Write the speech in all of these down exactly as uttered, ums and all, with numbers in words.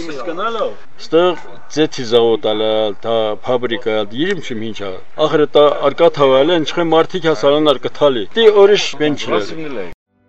Սկնալով։ Ստեղ ձեթի զավոտ ալա, դա ֆաբրիկա, իրիմ չեմ ինչա։ Ախր դա արկա թավալը, ինչխե մարդիկ հասարան արկա թալի։ Դի օրիշ բենչլը։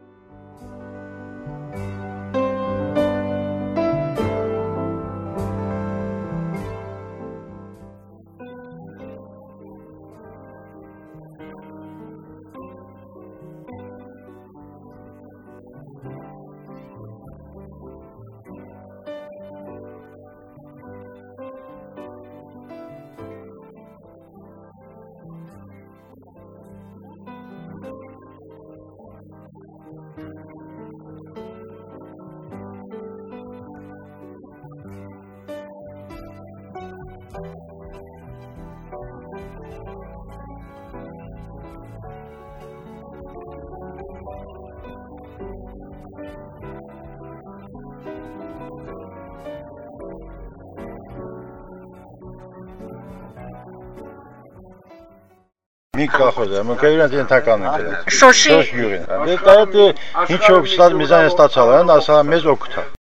Միկա խոզը, մկայուրան ենթական են։ Շոշի։ Շոշ յուրին։ Դա դա ինչով ստաց միզան ստացալ են, ասա մեզ օգտա։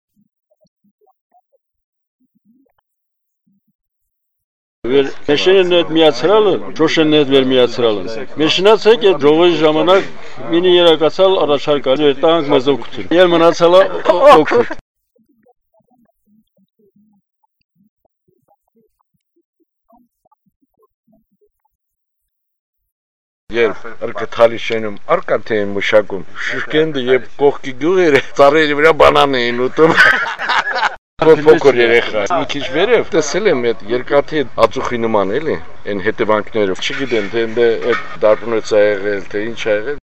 Վեր մեշենն այդ միացրալը, շոշենն այդ վեր միացրալը։ Մեշնաց է કે ժողովի ժամանակ մինի երակացալ առաջարկալու էր տանք մեզ օգտին։ Ել մնացալա օգուտ։ Երբ արկաթալի շենում արկանթե են մշակում, շուշկենդը և կողքի գյուղերը ծառերի վրա բանան էին ուտում։ Փոքր երեխա, մի քիչ վերև տեսել եմ այդ երկաթի ածուխի նման էլի, այն հետևանքներով, չգիտեմ թե ընդ այդ դարբնոց ա եղել, թե ինչ ա եղել։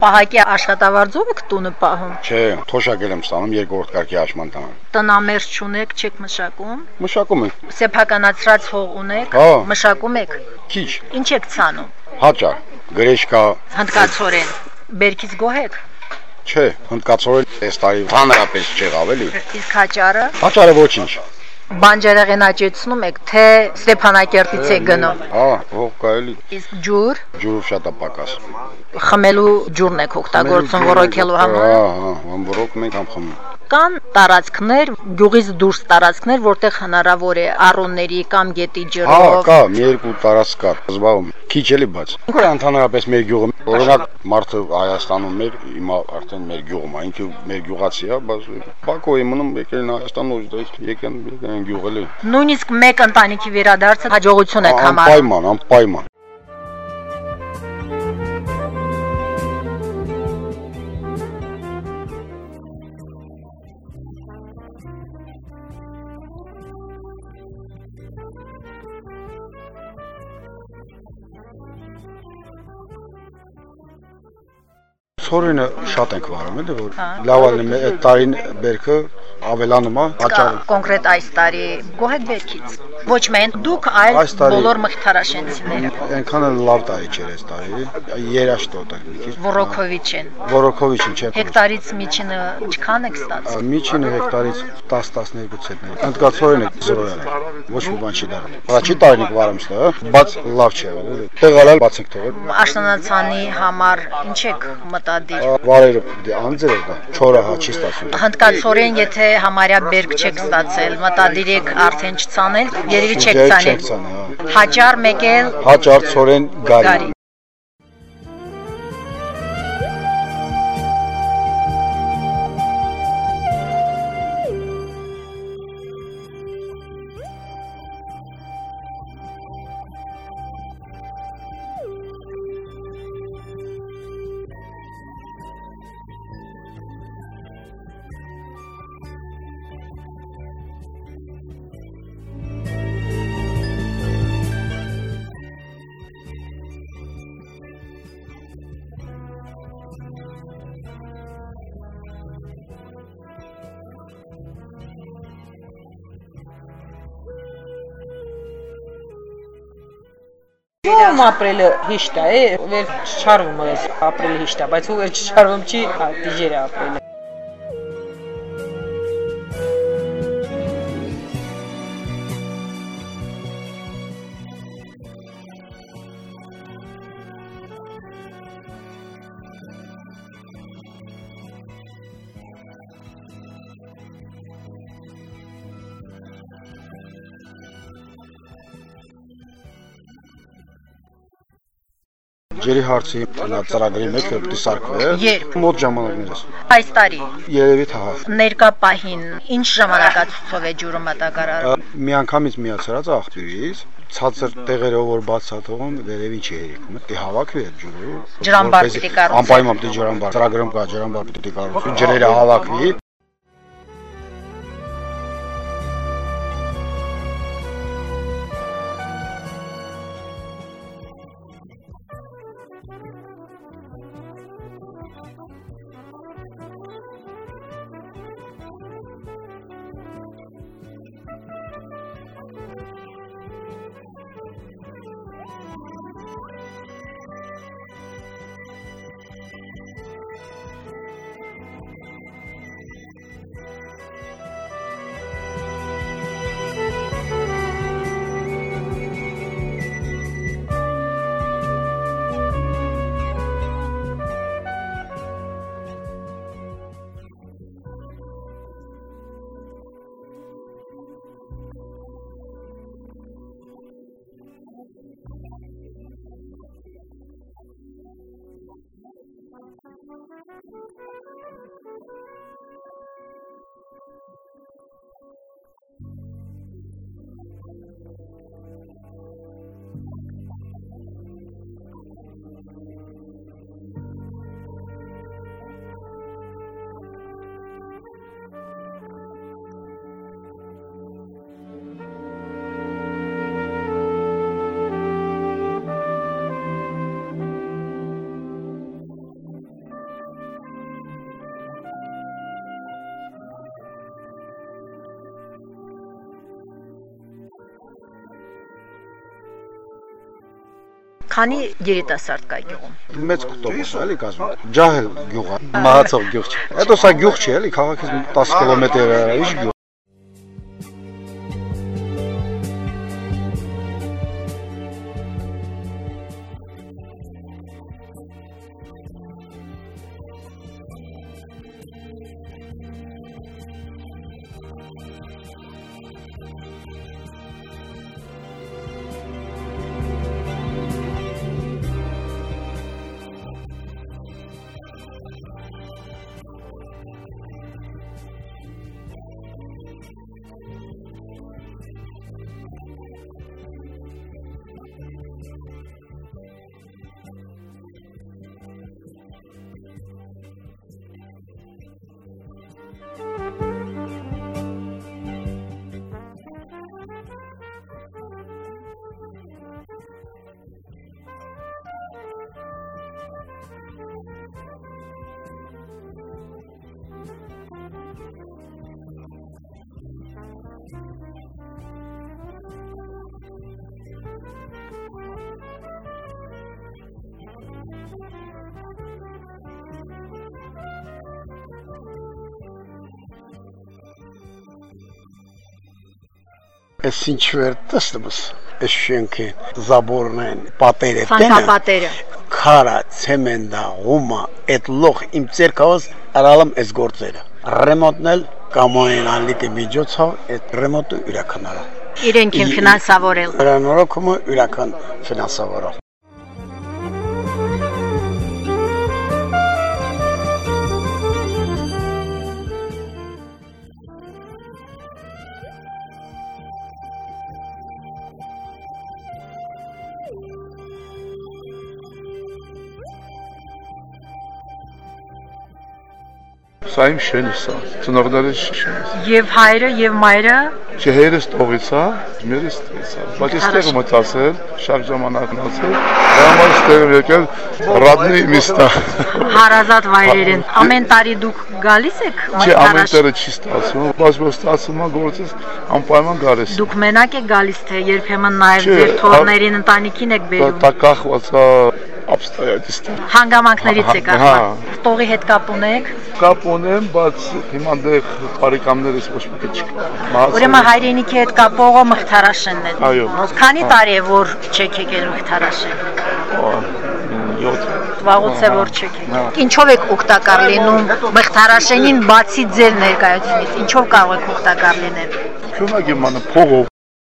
Պահակի աշխատավարձով եք տունը պահում։ Չէ, թոշակել եմ ստանում երկրորդ կարգի հաշման տան։ Տնամերձ չունեք, չեք մշակում։ Մշակում ենք։ Սեփականացրած հող ունեք, Հա։ մշակում եք։ Քիչ, Ինչ եք ցանում։ հաճա, գրեշկա, Հնդկացորեն։ Բերքից գոհ եք։ չէ, հնդկացորեն այս տարի հանրապես չեղավ էլի։ Իսկ հաճարը Հաճարը ոչինչ։ բանջարեղեն աճեցնում եք, թե Ստեփանակերտից եք գնում։ Հա, հող կա էլի, Իսկ ջուր ջուրով շատ է պակաս։ խմելու ջուրն եք օգտագործում ռոռոքելու համար։ Հա, հա, ամբողջ մենք ամ խմում։ Կան տարածքներ, գյուղից դուրս տարածքներ, որտեղ հնարավոր է առոնների կամ գետի Հա, ջրով։ կա, մի երկու տարածք կա, զբաղվում։ Քիչ էլի բաց։ Ինքը ընդհանրապես մեր գյուղը, օրինակ մարդը Հայաստանում մեր, հիմա արդեն մեր գյուղում է, ինքը մեր գյուղացի է, բայց Բաքոյի մնում եկել են Հայաստանից, եկան եկան գյուղ էլի։ Նույնիսկ մեկ ընտանիքի վերադարձը հաջողություն եք համարում։ Անպայման, անպայման։ Ցորենը շատ ենք վարում, էլի որ լավ ալնում է այդ տարին բերքը ավելանում է, հաճարը։ Կոնկրետ այս տարի գոհ եք բերքից։ Ոչ միայն դուք, այլ Այս տարի- բոլոր մխիթարաշենցիները։ Այնքան էլ լավ տարի չէր այս տարի, երաշտոտ է մի քիչ։ Ոռոքովիչ են։ Ոռոքովիչին չէ։ Հեկտարից միջինը ինչքան եք ստացել։ Միջինը հեկտարից դես տասնյոթ ցենտներ։ Հնդկացորենը զրո է։ Ոչ մի բան չի դառնում։ Առաջի տարին եք վարում ստա, բայց լավ չէ եղել։ Տեղալալ բաց եք թողել։ Աշնանացանի համար ինչ եք մտադիր։ Վարերը անձեր է դա, չորը հա չի ստացվում։ Հնդկացորեն, եթե համարյա բերք չեք ստացել, մտադիր եք արդեն չցանել, երևի չեք ցանել։ Հաճար մեկ էլ Հաճար ցորեն գարի։ գարի։ Ում ապրելը հիշտ է, վել չչարվում է ապրելը հիշտ է, բայց ու վել չչարվում չի, դիժեր է ապրելը։ Ջերի հարցի ծրագրի մեջ որ պիտի սարքվի, Երբ։ մոտ ժամանակներս։ Այս տարի Երևի թաղ։ ներկա պահին ինչ ժամանակացույցով է ջուրը մատակարարում։ Միանգամից միացած աղբյուրից ցածր տեղերով որ բաց է թողում, վերևի չի երիկում։ Դե հավաքվի այդ ջուրը։ Ջրամբար պիտի կառուցի։ Անպայման պիտի ջրամբար, ծրագրում կա ջրամբար պիտի կառուցվի, ջրերը հավաքվի։ Քանի երիտասարդ կա գյուղում։ Մեծ տոկոս էլի կազմում։ Ջահել գյուղը, մահացող գյուղ չէ։ Հետո սա գյուղ չէ, էլի քաղաքից տասը կիլոմետր ինչ գյուղ։ Ես ինչ վեր տեսնումս, ես շենքեն, զաբորնեն, պատերը տենը, Ֆանտապատերը։ քարա, ցեմենտա, հումա, այդ լող իմ ցերկավս արալım այս գործերը։ Ռեմոնտնել կամոյն անլիտի միջոցով այդ ռեմոնտը իրականարա։ Իրենք են ֆինանսավորել։ Հրանորոգումը իրական ֆինանսավորող։ Սա իմ շենս է, ծնողներս շենս։ Եվ հայրը եւ մայրը Չէ, հերս տողից է, մերս տողից է։ Բայց այստեղ եմ մտածել, շատ ժամանակ մնացել, համար այստեղ եմ եկել ռադնի միստա։ հարազատ վայրեր են։ Ամեն տարի դուք գալիս եք Չէ, ամեն տարի չի ստացվում, բայց որ ստացվում է գործից անպայման գալիս։ Դուք մենակ եք գալիս թե երբեմն նաեւ ձեր թորներին ընտանիքին եք բերում։ Դա կախված է обстоятельства։ Հանգամանքներից եք կախված։ Տողի հետ կապ ունեք։ Կապ ունեմ, բայց հիմա դեռ բարեկամներս ոչ մի չկա։ Ուրեմն հայրենիքի հետ կապողը Մղթարաշենն է։ Այո։ Քանի տարի է որ չեք եկել Մղթարաշեն։ յոթ։ Վաղուց է որ չեք եկել։ Ինչով եք օգտակար լինում Մղթարաշենին բացի ձեր ներկայությունից։ Ինչով կարող եք օգտակար լինել։ Շունակ եմ անը փողով։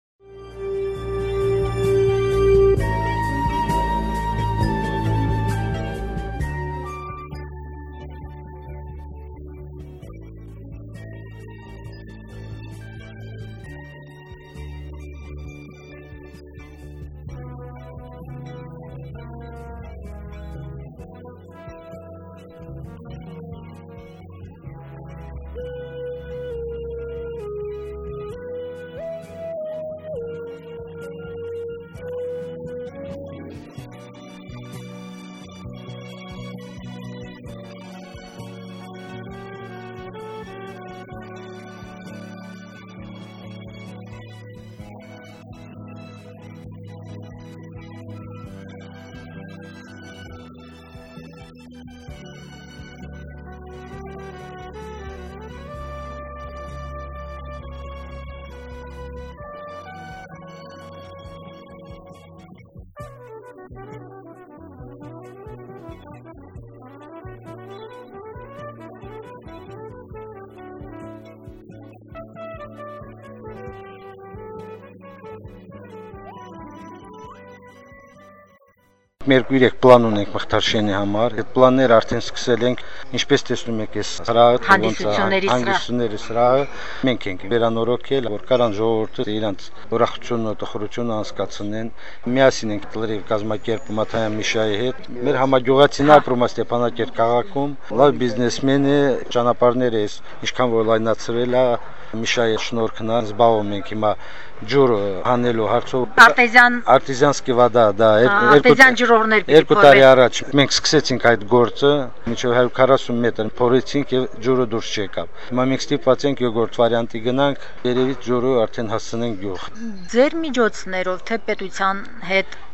Մեր երեք պլան ունենք Մղթարշենի համար։ Այդ պլանները արդեն սկսել ենք, ինչպես տեսնում եք, այս սրահը, հանդիսությունների սրահը մենք ենք վերանորոգել, որ կարան ժողովուրդը իրանց ուրախությունը, տխրությունը անցկացնեն։ Միասին ենք լրիվ կազմակերպում Աթայան Միշայի հետ։ Մեր համագյուղացին ապրում է Ստեփանակերտ քաղաքում, լավ բիզնեսմեն է, ճանապարհները էս ինչքան որ լայնացրել է, Միշայի շնորհքն է, զբաղվում ենք հիմա ջուր հանելու հարցով։ Արտեզյան Արտեզյանսկի վադա, դա արտեզյան ջրողներ պիտի երկու տարի առաջ մենք սկսեցինք այդ գործը, մինչև հարյուր քառասուն մետր փորեցինք եւ ջուրը դուրս չեկավ։ Հիմա մենք ստիպված ենք երկրորդ վարիանտի գնանք, երևի ջուրը արդեն հասցնենք գյուղ։ Ձեր միջոցներով թե պետության հետ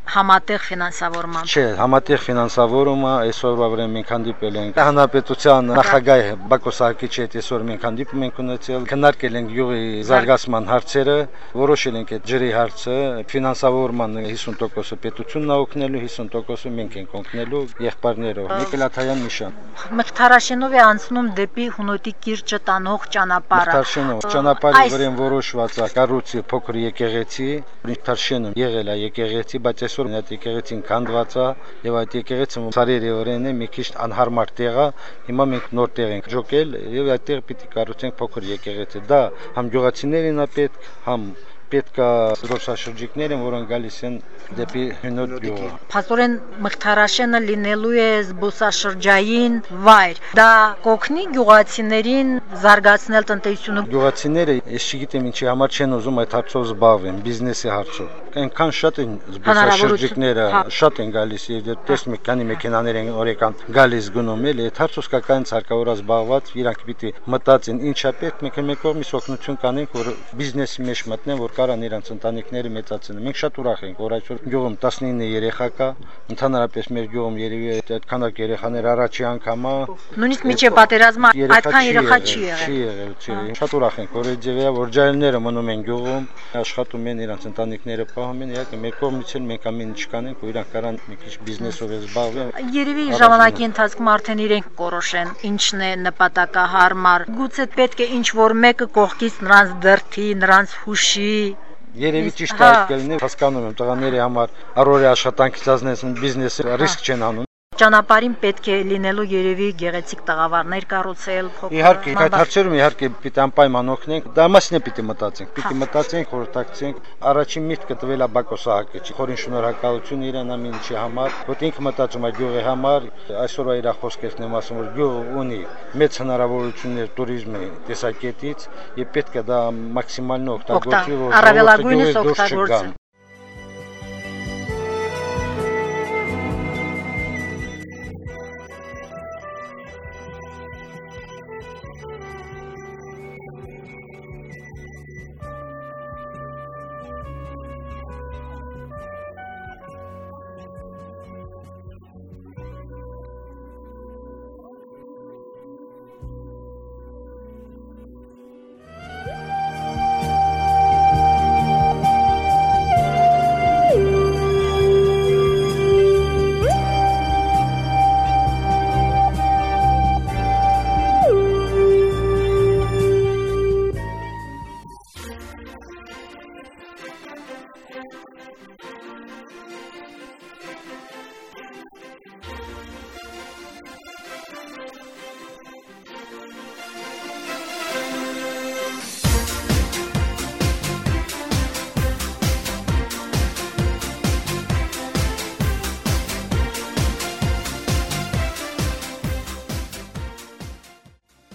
համատեղ ֆինանսավորմամբ։ Չէ, համատեղ ֆինանսավորումը այսօրվա վրա մենք հանդիպել ենք հանրապետության նախագահ Բակո Սահակիչի հետ այսօր մենք հանդիպում ենք ունեցել, քննարկել ենք յուղի զարգացման հարցերը, որոշել ենք այդ ջրի հարցը, ֆինանսավորման հիսուն տոկոսը պետությունն է օգնելու, հիսուն տոկոսը մենք ենք օգնելու եղբայրներով։ Նիկոլաթայան Միշան։ Մխիթարաշենով է անցնում դեպի Հունոտի կիրճը տանող ճանապարհը։ Մխիթարաշենով ճանապարհի վրան որոշված է կառույցի փոքր եկեղեցի, Մխիթարաշենում եղել է եկեղեցի, բայց այսօր այդ եկեղեցին քանդված է եւ այդ եկեղեցը Սարերի վրան է մի քիչ անհարմար տեղ է։ Հիմա մենք նոր տեղ ենք ջոկել եւ այդտեղ պիտի կառուցենք փոքր եկեղեցի։ Դա համ գյուղացիներին է պետք, համ պետք է զբոսաշրջիկներին, որոնք գալիս են դեպի Հունոտ գյուղը։ Փաստորեն Մխիթարաշենը լինելու է զբոսաշրջային վայր։ Դա կօգնի գյուղացիներին զարգացնել տնտեսությունը։ Գյուղացիները, ես չգիտեմ ինչի համար չեն ուզում այդ հարցով զբաղվեն, բիզնեսի հարցով։ Այնքան շատ են զբոսաշրջիկները, շատ են գալիս եւ տեսնում եք, քանի մեքենաներ են օրական գալիս գնում, էլի այդ հարցով կականից հարկավոր է զբաղված, իրանք պիտի մտածեն ինչա պետք, մենք մեկ կողմից օգնություն կանենք, որ բիզնեսի մեջ մտնեն, որ կարան իրանց ընտանիքները մեծացնեն։ Մենք շատ ուրախ ենք, որ այսօր գյուղում տասնինը երեխա կա, ընդհանրապես մեր գյուղում երևի այդքան երեխաներ առաջի անգամ է։ Նույնիսկ միջև պատերազմը այդքան երեխա չի եղել։ Չի եղել, չի։ Շատ ուրախ ենք, որ այդ ձևը, որ ջահելները մնում են գյուղում, աշխատում են իրանց ընտանիքները պահում են, իհարկե մեր կողմից էլ մենք ամեն ինչ կանենք, որ իրանք կարան մի քիչ բիզնեսով զբաղվեն։ Երևի ժամանակի ընթացքում արդեն իրենք կորոշեն ինչն է նպատակահարմար։ Գուցե պետք է ինչ որ մեկը կողքից նրանց դրթի, նրանց հուշի։ Երևի ճիշտ է այդ կլինի, հասկանում եմ, տղաների համար առօրյա աշխատանքից ազնեցին բիզնեսը ռիսկ չեն անում։ Ճանապարհին պետք է լինելու երևի գեղեցիկ տաղավարներ կառուցել, փոքր։ Իհարկե, այդ հարցերում իհարկե պիտի անպայման օգնենք, դա մասն է պիտի մտածենք, պիտի մտածենք, խորհրդակցենք։ Առաջին միտքը տվել է Բակո Սահակիչի, խորին շնորհակալություն իրան ամեն ինչի համար, որ ինքը մտածում է գյուղի համար, այսօրվա իր խոսքերն եմ ասում, որ գյուղը ունի մեծ հնարավորություններ туриզմի տեսակետից, եւ պետք է դա մաքսիմալն օգտագործի, որ առավելագույնս օգտագործել։